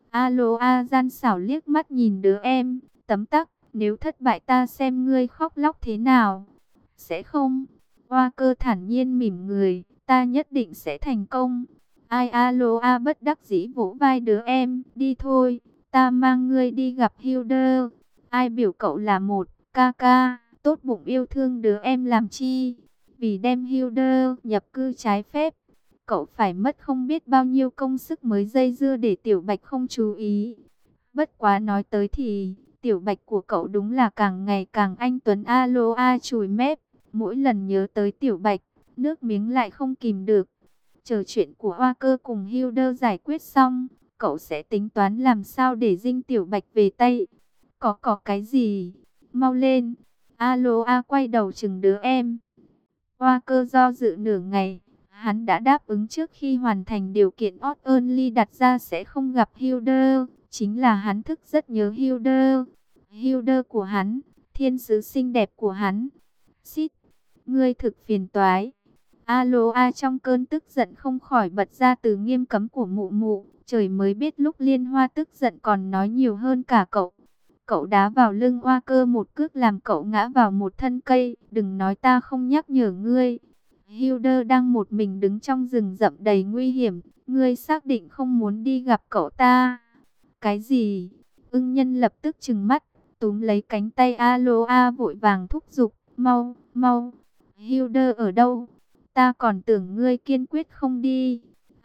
Aloha gian xảo liếc mắt nhìn đứa em, tấm tắc, nếu thất bại ta xem ngươi khóc lóc thế nào. Sẽ không. Hoa Cơ thản nhiên mỉm người, ta nhất định sẽ thành công. Ai Aloha bất đắc dĩ vỗ vai đứa em, đi thôi, ta mang ngươi đi gặp Hilder. Ai biểu cậu là một ca ca, tốt bụng yêu thương đứa em làm chi? Vì đem Hilder nhập cư trái phép, cậu phải mất không biết bao nhiêu công sức mới dây dưa để Tiểu Bạch không chú ý. Bất quá nói tới thì, Tiểu Bạch của cậu đúng là càng ngày càng anh tuấn. Aloha chùi mép, mỗi lần nhớ tới Tiểu Bạch, nước miếng lại không kìm được. Chờ chuyện của Hoa Cơ cùng Hilder giải quyết xong, cậu sẽ tính toán làm sao để dinh Tiểu Bạch về tay. Có có cái gì? Mau lên. Aloha quay đầu chừng đứa em. Hoa Cơ do dự nửa ngày. Hắn đã đáp ứng trước khi hoàn thành điều kiện Odd Only đặt ra sẽ không gặp Hilder. Chính là hắn thức rất nhớ Hilder. Hilder của hắn, thiên sứ xinh đẹp của hắn. Xít, ngươi thực phiền toái. Aloha trong cơn tức giận không khỏi bật ra từ nghiêm cấm của mụ mụ. Trời mới biết lúc Liên Hoa tức giận còn nói nhiều hơn cả cậu. Cậu đá vào lưng Hoa Cơ một cước làm cậu ngã vào một thân cây. Đừng nói ta không nhắc nhở ngươi. Hilder đang một mình đứng trong rừng rậm đầy nguy hiểm. Ngươi xác định không muốn đi gặp cậu ta? Cái gì? Ưng nhân lập tức trừng mắt, túm lấy cánh tay Aloha vội vàng thúc giục. Mau, mau. Hilder ở đâu? Ta còn tưởng ngươi kiên quyết không đi.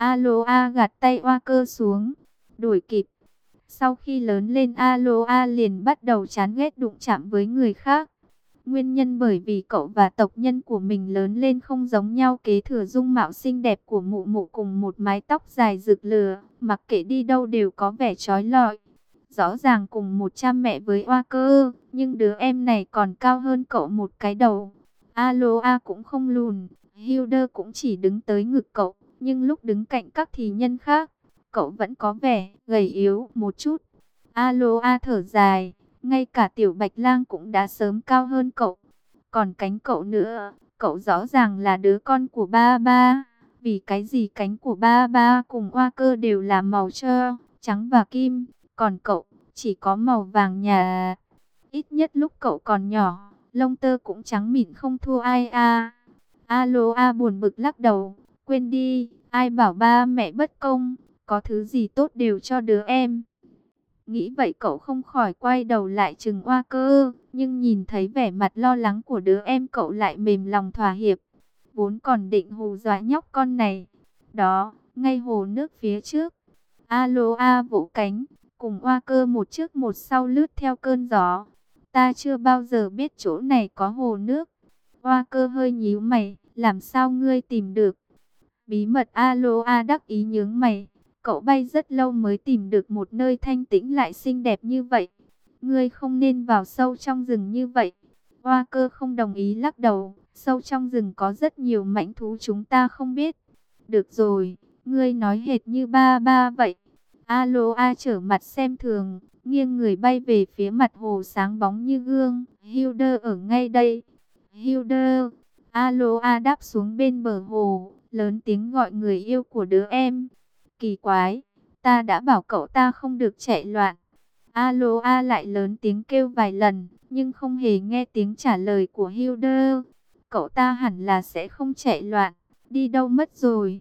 Aloha gạt tay Hoa Cơ xuống. Đuổi kịp. Sau khi lớn lên Aloha liền bắt đầu chán ghét đụng chạm với người khác. Nguyên nhân bởi vì cậu và tộc nhân của mình lớn lên không giống nhau, kế thừa dung mạo xinh đẹp của mụ mụ cùng một mái tóc dài rực lửa, mặc kệ đi đâu đều có vẻ chói lọi. Rõ ràng cùng một cha mẹ với Hoa Cơ, nhưng đứa em này còn cao hơn cậu một cái đầu. Aloha cũng không lùn, Hilder cũng chỉ đứng tới ngực cậu, nhưng lúc đứng cạnh các thì nhân khác, cậu vẫn có vẻ gầy yếu một chút. Aloha thở dài, ngay cả Tiểu Bạch Lang cũng đã sớm cao hơn cậu. Còn cánh cậu nữa, cậu rõ ràng là đứa con của ba ba. Vì cái gì cánh của ba ba cùng Hoa Cơ đều là màu cho, trắng và kim, còn cậu chỉ có màu vàng nhạt. Ít nhất lúc cậu còn nhỏ, lông tơ cũng trắng mịn không thua ai a. Aloha buồn bực lắc đầu, quên đi, ai bảo ba mẹ bất công, có thứ gì tốt đều cho đứa em. Nghĩ vậy cậu không khỏi quay đầu lại chừng Oa Cơ, nhưng nhìn thấy vẻ mặt lo lắng của đứa em cậu lại mềm lòng thỏa hiệp. Vốn còn định hù dọa nhóc con này. Đó, ngay hồ nước phía trước. Aloha vỗ cánh, cùng Oa Cơ một trước một sau lướt theo cơn gió. Ta chưa bao giờ biết chỗ này có hồ nước. Oa Cơ hơi nhíu mày, làm sao ngươi tìm được? Bí mật. Aloha đắc ý nhướng mày. Cậu bay rất lâu mới tìm được một nơi thanh tĩnh lại xinh đẹp như vậy. Ngươi không nên vào sâu trong rừng như vậy. Oa Cơ không đồng ý lắc đầu. Sâu trong rừng có rất nhiều mãnh thú chúng ta không biết. Được rồi, ngươi nói hệt như ba ba vậy. Aloha trở mặt xem thường, nghiêng người bay về phía mặt hồ sáng bóng như gương. Hilda ở ngay đây. Hilda. Aloha đáp xuống bên bờ hồ, lớn tiếng gọi người yêu của đứa em. Kỳ quái, ta đã bảo cậu ta không được chạy loạn. Aloha lại lớn tiếng kêu vài lần, nhưng không hề nghe tiếng trả lời của Hilda. Cậu ta hẳn là sẽ không chạy loạn, đi đâu mất rồi.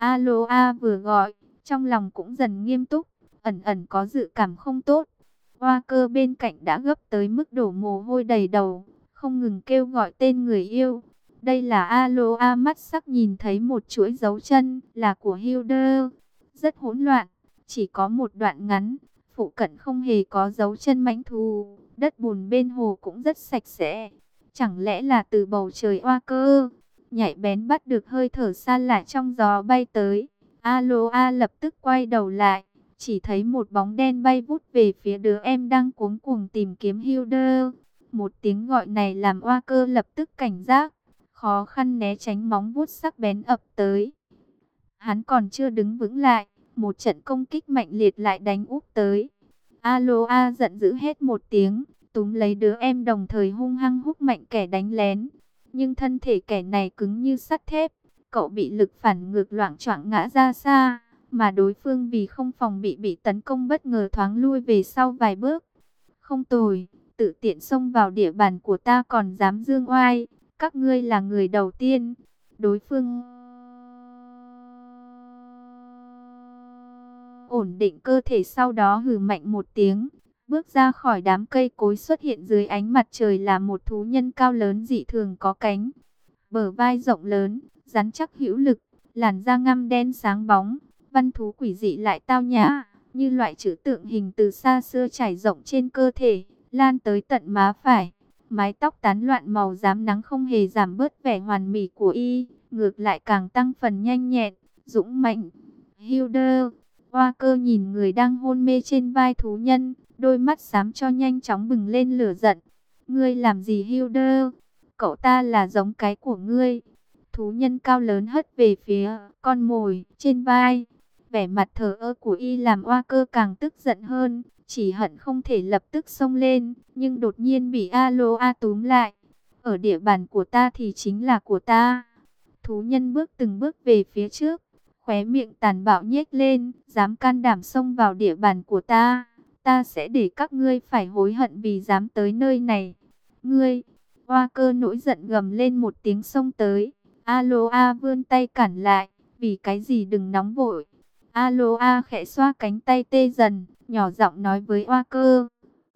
Aloha vừa gọi, trong lòng cũng dần nghiêm túc, ẩn ẩn có dự cảm không tốt. Oa Cơ bên cạnh đã gấp tới mức đổ mồ hôi đầy đầu, không ngừng kêu gọi tên người yêu. Đây là Aloha mắt sắc nhìn thấy một chuỗi dấu chân là của Hilda. Rất hỗn loạn, chỉ có một đoạn ngắn, phụ cận không hề có dấu chân mãnh thú, đất bùn bên hồ cũng rất sạch sẽ. Chẳng lẽ là từ bầu trời Oa Cơ nhạy bén bắt được hơi thở xa lạ trong gió bay tới. Aloha lập tức quay đầu lại, chỉ thấy một bóng đen bay vút về phía đứa em đang cuống cuồng tìm kiếm Hilda. Một tiếng gọi này làm Oa Cơ lập tức cảnh giác, khó khăn né tránh móng vuốt sắc bén ập tới. Hắn còn chưa đứng vững lại, một trận công kích mạnh liệt lại đánh úp tới. Aloha giận dữ hét một tiếng, túm lấy đứa em đồng thời hung hăng húc mạnh kẻ đánh lén. Nhưng thân thể kẻ này cứng như sắt thép, cậu bị lực phản ngược loạng choạng ngã ra xa, mà đối phương vì không phòng bị bị tấn công bất ngờ thoáng lui về sau vài bước. Không tồi, tự tiện xông vào địa bàn của ta còn dám dương oai, các ngươi là người đầu tiên. Đối phương ổn định cơ thể, sau đó hừ mạnh một tiếng, bước ra khỏi đám cây cối. Xuất hiện dưới ánh mặt trời là một thú nhân cao lớn dị thường có cánh, bờ vai rộng lớn, rắn chắc hữu lực, làn da ngăm đen sáng bóng, văn thú quỷ dị lại tao nhã, như loại chữ tượng hình từ xa xưa trải rộng trên cơ thể, lan tới tận má phải. Mái tóc tán loạn màu rám nắng không hề giảm bớt vẻ hoàn mỹ của y, ngược lại càng tăng phần nhanh nhẹn, dũng mạnh. Hilda. Oa Cơ nhìn người đang hôn mê trên vai thú nhân, đôi mắt xám cho nhanh chóng bừng lên lửa giận. Ngươi làm gì Hilda? Cậu ta là giống cái của ngươi. Thú nhân cao lớn hất về phía con mồi trên vai. Vẻ mặt thờ ơ của y làm Oa Cơ càng tức giận hơn, chỉ hận không thể lập tức xông lên, nhưng đột nhiên bị Aloha túm lại. Ở địa bàn của ta thì chính là của ta. Thú nhân bước từng bước về phía trước, khóe miệng tàn bạo nhếch lên, dám can đảm xông vào địa bàn của ta, ta sẽ để các ngươi phải hối hận vì dám tới nơi này. Ngươi! Oa Cơ nổi giận gầm lên một tiếng xông tới. Aloha vươn tay cản lại, vì cái gì đừng nóng vội. Aloha khẽ xoa cánh tay tê dần, nhỏ giọng nói với Oa Cơ.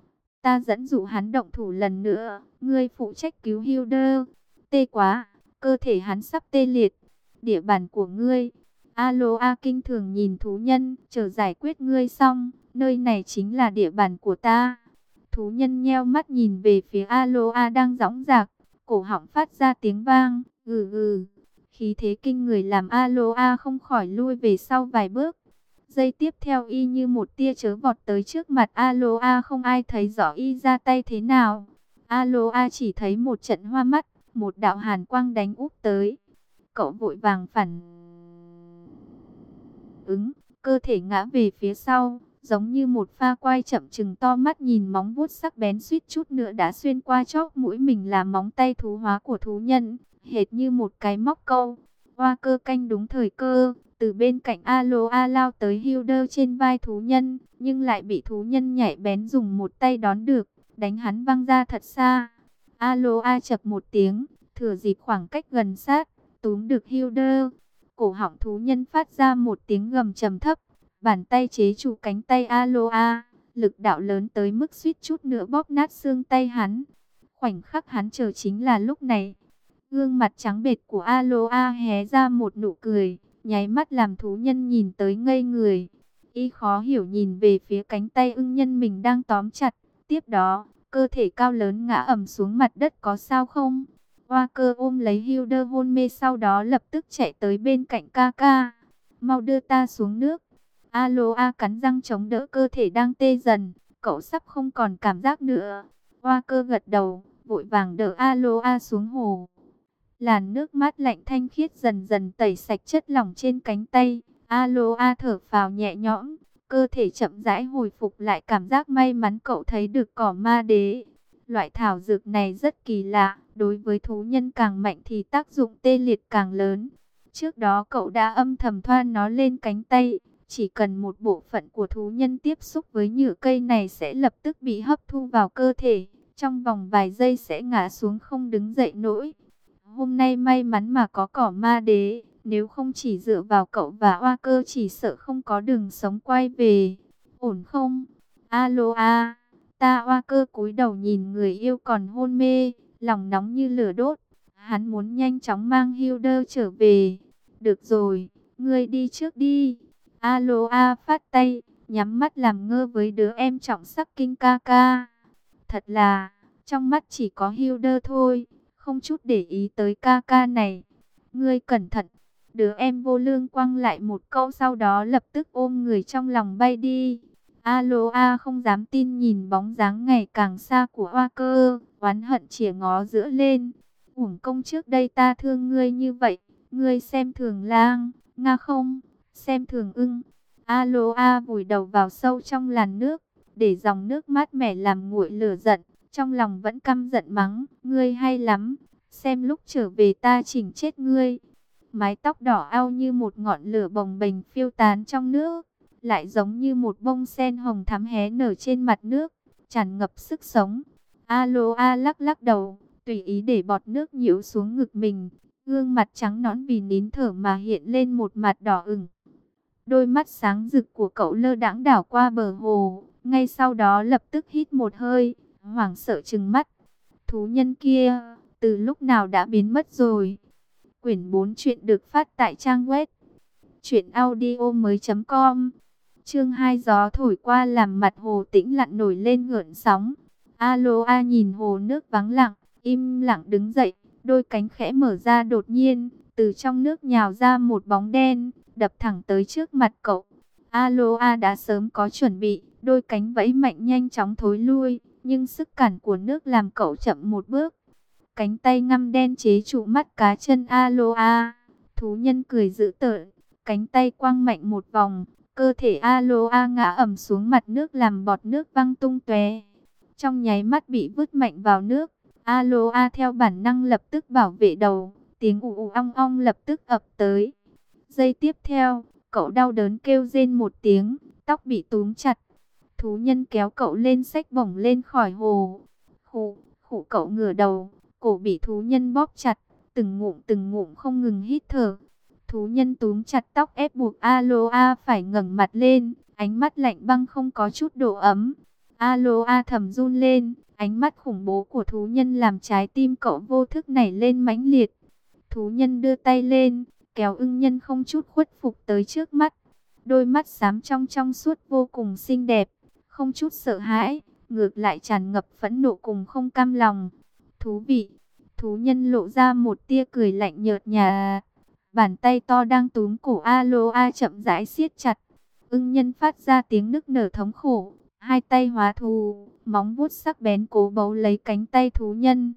Ta dẫn dụ hắn động thủ lần nữa, ngươi phụ trách cứu Hilda. Tê quá, cơ thể hắn sắp tê liệt. Địa bàn của ngươi. Aloha kinh thường nhìn thú nhân, chờ giải quyết ngươi xong, nơi này chính là địa bàn của ta. Thú nhân nheo mắt nhìn về phía Aloha đang dõng dạc, cổ họng phát ra tiếng vang, gừ gừ. Khí thế kinh người làm Aloha không khỏi lui về sau vài bước. Giây tiếp theo y như một tia chớp vọt tới trước mặt Aloha, không ai thấy rõ y ra tay thế nào. Aloha chỉ thấy một trận hoa mắt, một đạo hàn quang đánh úp tới. Cậu vội vàng phản ứng, cơ thể ngã về phía sau, giống như một pha quai chậm chừng to mắt nhìn móng vuốt sắc bén suýt chút nữa đã xuyên qua chóp mũi mình là móng tay thú hóa của thú nhân, hệt như một cái móc câu. Oa Cơ canh đúng thời cơ, từ bên cạnh Aloa lao tới Hilder trên vai thú nhân, nhưng lại bị thú nhân nhạy bén dùng một tay đón được, đánh hắn văng ra thật xa. Aloa chập một tiếng, thừa dịp khoảng cách gần sát, túm được Hilder. Cổ họng thú nhân phát ra một tiếng gầm trầm thấp, bàn tay chế trụ cánh tay Aloa, lực đạo lớn tới mức suýt chút nữa bóp nát xương tay hắn. Khoảnh khắc hắn chờ chính là lúc này. Gương mặt trắng bệch của Aloa hé ra một nụ cười, nháy mắt làm thú nhân nhìn tới ngây người. Y khó hiểu nhìn về phía cánh tay ưng nhân mình đang tóm chặt. Tiếp đó, cơ thể cao lớn ngã ầm xuống mặt đất. Có sao không? Walker ôm lấy Hilder hôn mê, sau đó lập tức chạy tới bên cạnh Kaka. Mau đưa ta xuống nước. Aloa cắn răng chống đỡ cơ thể đang tê dần. Cậu sắp không còn cảm giác nữa. Walker gật đầu, vội vàng đỡ Aloa xuống hồ. Làn nước mát lạnh thanh khiết dần dần tẩy sạch chất lỏng trên cánh tay. Aloa thở phào nhẹ nhõm, cơ thể chậm rãi hồi phục lại cảm giác may mắn. Cậu thấy được cỏ ma đế. Loại thảo dược này rất kỳ lạ, đối với thú nhân càng mạnh thì tác dụng tê liệt càng lớn. Trước đó cậu đã âm thầm thoa nó lên cánh tay. Chỉ cần một bộ phận của thú nhân tiếp xúc với nhựa cây này sẽ lập tức bị hấp thu vào cơ thể. Trong vòng vài giây sẽ ngã xuống không đứng dậy nổi. Hôm nay may mắn mà có cỏ ma đế, nếu không chỉ dựa vào cậu và Walker chỉ sợ không có đường sống quay về. Ổn không? Aloha. Ta Walker cúi đầu nhìn người yêu còn hôn mê, lòng nóng như lửa đốt. Hắn muốn nhanh chóng mang Hilder trở về. Được rồi, ngươi đi trước đi. Aloha phát tay, nhắm mắt làm ngơ với đứa em trọng sắc kinh Kaka. Thật là, trong mắt chỉ có Hilder thôi, không chút để ý tới Kaka này. Ngươi cẩn thận. Đứa em vô lương quăng lại một câu, sau đó lập tức ôm người trong lòng bay đi. Aloha không dám tin nhìn bóng dáng ngày càng xa của Walker, oán hận chìa ngó giữa lên. Uổng công trước đây ta thương ngươi như vậy, ngươi xem thường lang, nga không, xem thường ưng. Aloha vùi đầu vào sâu trong làn nước, để dòng nước mát mẻ làm nguội lửa giận, trong lòng vẫn căm giận mắng, ngươi hay lắm, xem lúc trở về ta chỉnh chết ngươi. Mái tóc đỏ ao như một ngọn lửa bồng bềnh phiêu tán trong nước, lại giống như một bông sen hồng thắm hé nở trên mặt nước, tràn ngập sức sống. Aloha lắc lắc đầu, tùy ý để bọt nước nhiễu xuống ngực mình, gương mặt trắng nõn vì nín thở mà hiện lên một mặt đỏ ửng. Đôi mắt sáng rực của cậu lơ đãng đảo qua bờ hồ, ngay sau đó lập tức hít một hơi, hoảng sợ trừng mắt. Thú nhân kia, từ lúc nào đã biến mất rồi? Quyển bốn chuyện được phát tại trang web truyện audio mới chấm com. Chương hai, gió thổi qua làm mặt hồ tĩnh lặng nổi lên gợn sóng. Aloha nhìn hồ nước vắng lặng, im lặng đứng dậy, đôi cánh khẽ mở ra, đột nhiên, từ trong nước nhào ra một bóng đen, đập thẳng tới trước mặt cậu. Aloha đã sớm có chuẩn bị, đôi cánh vẫy mạnh nhanh chóng thối lui, nhưng sức cản của nước làm cậu chậm một bước. Cánh tay ngăm đen chế trụ mắt cá chân Aloha. Thú nhân cười dữ tợn, cánh tay quăng mạnh một vòng, cơ thể Aloha ngã ầm xuống mặt nước làm bọt nước văng tung tóe. Trong nháy mắt bị vứt mạnh vào nước, Aloha theo bản năng lập tức bảo vệ đầu, tiếng ù ù ong ong lập tức ập tới. Giây tiếp theo, cậu đau đớn kêu rên một tiếng, tóc bị túm chặt. Thú nhân kéo cậu lên xách bổng lên khỏi hồ. Khụ, khụ, cậu ngửa đầu, cổ bị thú nhân bóp chặt, từng ngụm từng ngụm không ngừng hít thở. Thú nhân túm chặt tóc ép buộc Aloha phải ngẩng mặt lên, ánh mắt lạnh băng không có chút độ ấm. Aloha thầm run lên, ánh mắt khủng bố của thú nhân làm trái tim cậu vô thức nảy lên mãnh liệt. Thú nhân đưa tay lên, kéo ưng nhân không chút khuất phục tới trước mắt. Đôi mắt xám trong trong suốt vô cùng xinh đẹp, không chút sợ hãi, ngược lại tràn ngập phẫn nộ cùng không cam lòng. Thú vị, thú nhân lộ ra một tia cười lạnh nhợt nhạt. Bàn tay to đang túm cổ Aloha chậm rãi siết chặt. Ưng nhân phát ra tiếng nức nở thống khổ, hai tay hóa thú, móng vuốt sắc bén cố bấu lấy cánh tay thú nhân.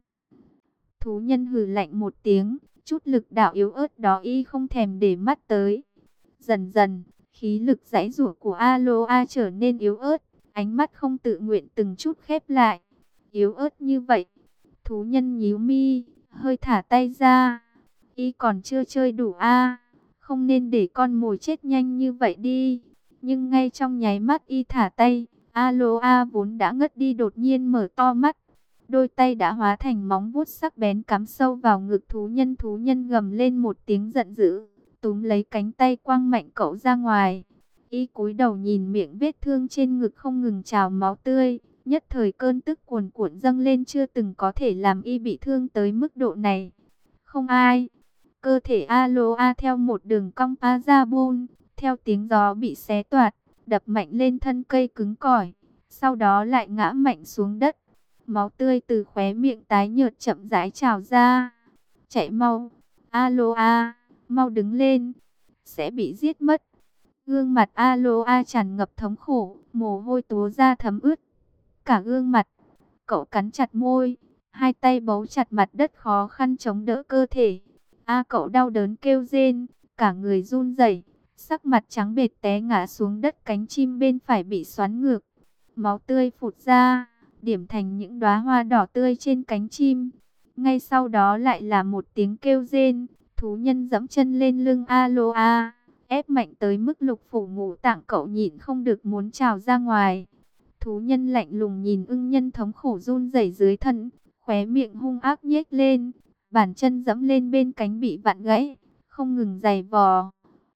Thú nhân hừ lạnh một tiếng, chút lực đạo yếu ớt đó y không thèm để mắt tới. Dần dần, khí lực giãy giụa của Aloha trở nên yếu ớt, ánh mắt không tự nguyện từng chút khép lại. Yếu ớt như vậy, thú nhân nhíu mi, hơi thả tay ra. Y còn chưa chơi đủ a? À? không nên để con mồi chết nhanh như vậy đi. Nhưng ngay trong nháy mắt y thả tay, Aloa vốn đã ngất đi đột nhiên mở to mắt. Đôi tay đã hóa thành móng vuốt sắc bén cắm sâu vào ngực thú nhân. Thú nhân gầm lên một tiếng giận dữ, túm lấy cánh tay quăng mạnh cậu ra ngoài. Y cúi đầu nhìn miệng vết thương trên ngực không ngừng trào máu tươi. Nhất thời cơn tức cuồn cuộn dâng lên, chưa từng có thể làm y bị thương tới mức độ này. Không ai. Cơ thể Aloa theo một đường cong Azabun, theo tiếng gió bị xé toạc, đập mạnh lên thân cây cứng cỏi, sau đó lại ngã mạnh xuống đất. Máu tươi từ khóe miệng tái nhợt chậm rãi trào ra. Chạy mau, Aloa, mau đứng lên, sẽ bị giết mất. Gương mặt Aloa tràn ngập thống khổ, mồ hôi túa ra thấm ướt cả gương mặt. Cậu cắn chặt môi, hai tay bấu chặt mặt đất khó khăn chống đỡ cơ thể. A cậu đau đớn kêu rên, cả người run rẩy, sắc mặt trắng bệch té ngã xuống đất, cánh chim bên phải bị xoắn ngược. Máu tươi phụt ra, điểm thành những đóa hoa đỏ tươi trên cánh chim. Ngay sau đó lại là một tiếng kêu rên, thú nhân giẫm chân lên lưng Aloa, ép mạnh tới mức lục phủ ngũ tạng cậu nhịn không được muốn trào ra ngoài. Thú nhân lạnh lùng nhìn ưng nhân thống khổ run rẩy dưới thân, khóe miệng hung ác nhếch lên, bàn chân giẫm lên bên cánh bị vặn gãy, không ngừng giày vò.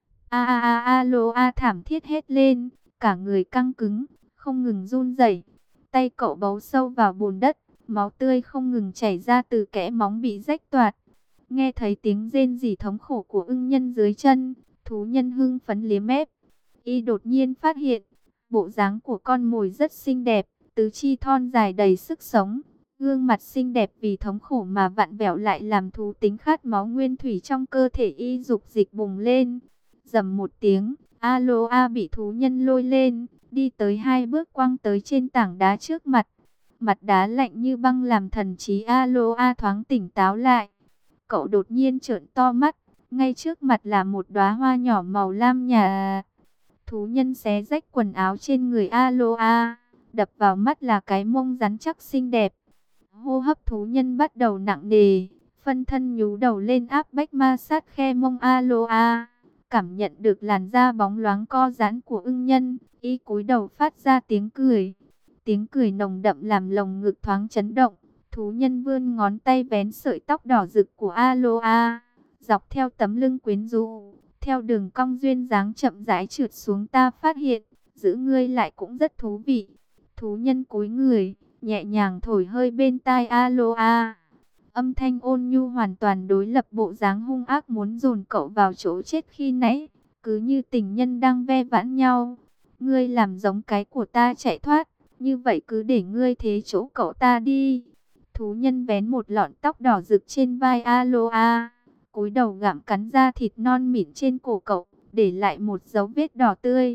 A a a Aloa thảm thiết hét lên, cả người căng cứng, không ngừng run rẩy. Tay cậu bấu sâu vào bùn đất, máu tươi không ngừng chảy ra từ kẽ móng bị rách toạc. Nghe thấy tiếng rên rỉ thống khổ của ưng nhân dưới chân, thú nhân hưng phấn liếm mép. Y đột nhiên phát hiện, bộ dáng của con mồi rất xinh đẹp, tứ chi thon dài đầy sức sống. Gương mặt xinh đẹp vì thống khổ mà vặn vẹo lại làm thú tính khát máu nguyên thủy trong cơ thể y dục dịch bùng lên. Rầm một tiếng, Aloa bị thú nhân lôi lên, đi tới hai bước quăng tới trên tảng đá trước mặt. Mặt đá lạnh như băng làm thần trí Aloa thoáng tỉnh táo lại. Cậu đột nhiên trợn to mắt, ngay trước mặt là một đóa hoa nhỏ màu lam nhạt. Thú nhân xé rách quần áo trên người Aloa, đập vào mắt là cái mông rắn chắc xinh đẹp. Hô hấp thú nhân bắt đầu nặng nề, phân thân nhú đầu lên áp bách ma sát khe mông Aloa. Cảm nhận được làn da bóng loáng co giãn của ưng nhân, y cúi đầu phát ra tiếng cười. Tiếng cười nồng đậm làm lồng ngực thoáng chấn động. Thú nhân vươn ngón tay vén sợi tóc đỏ rực của Aloa, dọc theo tấm lưng quyến rũ, theo đường cong duyên dáng chậm rãi trượt xuống. Ta phát hiện, giữ ngươi lại cũng rất thú vị. Thú nhân cúi người, nhẹ nhàng thổi hơi bên tai Aloa. Âm thanh ôn nhu hoàn toàn đối lập bộ dáng hung ác muốn dồn cậu vào chỗ chết khi nãy, cứ như tình nhân đang ve vãn nhau. Ngươi làm giống cái của ta chạy thoát, như vậy cứ để ngươi thế chỗ cậu ta đi. Thú nhân vén một lọn tóc đỏ rực trên vai Aloa, cúi đầu gặm cắn da thịt non mịn trên cổ cậu, để lại một dấu vết đỏ tươi.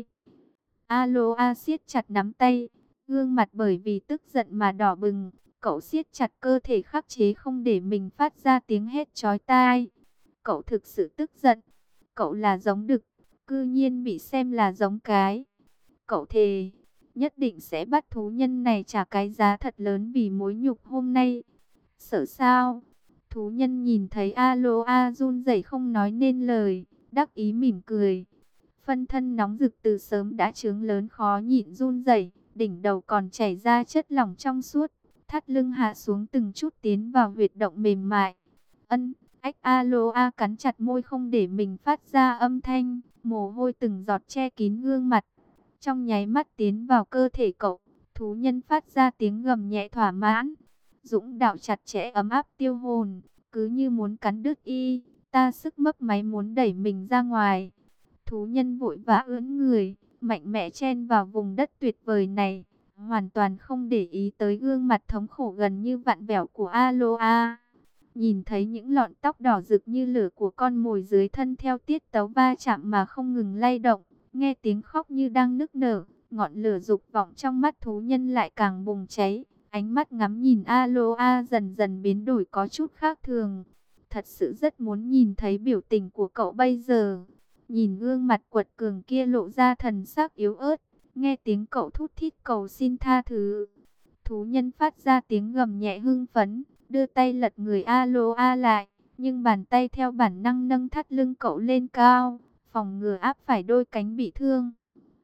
Aloa siết chặt nắm tay, gương mặt bởi vì tức giận mà đỏ bừng. Cậu siết chặt cơ thể khắc chế không để mình phát ra tiếng hét chói tai. Cậu thực sự tức giận. Cậu là giống đực, cư nhiên bị xem là giống cái. Cậu thề, nhất định sẽ bắt thú nhân này trả cái giá thật lớn vì mối nhục hôm nay. Sợ sao? Thú nhân nhìn thấy Aloa run rẩy không nói nên lời, đắc ý mỉm cười. Phân thân nóng rực từ sớm đã trướng lớn khó nhịn run rẩy, đỉnh đầu còn chảy ra chất lỏng trong suốt. Thắt lưng hạ xuống từng chút tiến vào huyệt động mềm mại. Ân, ách Aloa cắn chặt môi không để mình phát ra âm thanh, mồ hôi từng giọt che kín gương mặt. Trong nháy mắt tiến vào cơ thể cậu, thú nhân phát ra tiếng gầm nhẹ thỏa mãn. Dũng đạo chặt chẽ ấm áp tiêu hồn, cứ như muốn cắn đứt y, ta sức mấp máy muốn đẩy mình ra ngoài. Thú nhân vội vã ưỡn người, mạnh mẽ chen vào vùng đất tuyệt vời này, hoàn toàn không để ý tới gương mặt thống khổ gần như vặn vẹo của Aloa. Nhìn thấy những lọn tóc đỏ rực như lửa của con mồi dưới thân theo tiết tấu va chạm mà không ngừng lay động, nghe tiếng khóc như đang nức nở, ngọn lửa dục vọng trong mắt thú nhân lại càng bùng cháy. Ánh mắt ngắm nhìn Aloa dần dần biến đổi có chút khác thường. Thật sự rất muốn nhìn thấy biểu tình của cậu bây giờ. Nhìn gương mặt quật cường kia lộ ra thần sắc yếu ớt, nghe tiếng cậu thút thít cầu xin tha thứ. Thú nhân phát ra tiếng gầm nhẹ hưng phấn, đưa tay lật người Aloa lại, nhưng bàn tay theo bản năng nâng thắt lưng cậu lên cao, phòng ngừa áp phải đôi cánh bị thương.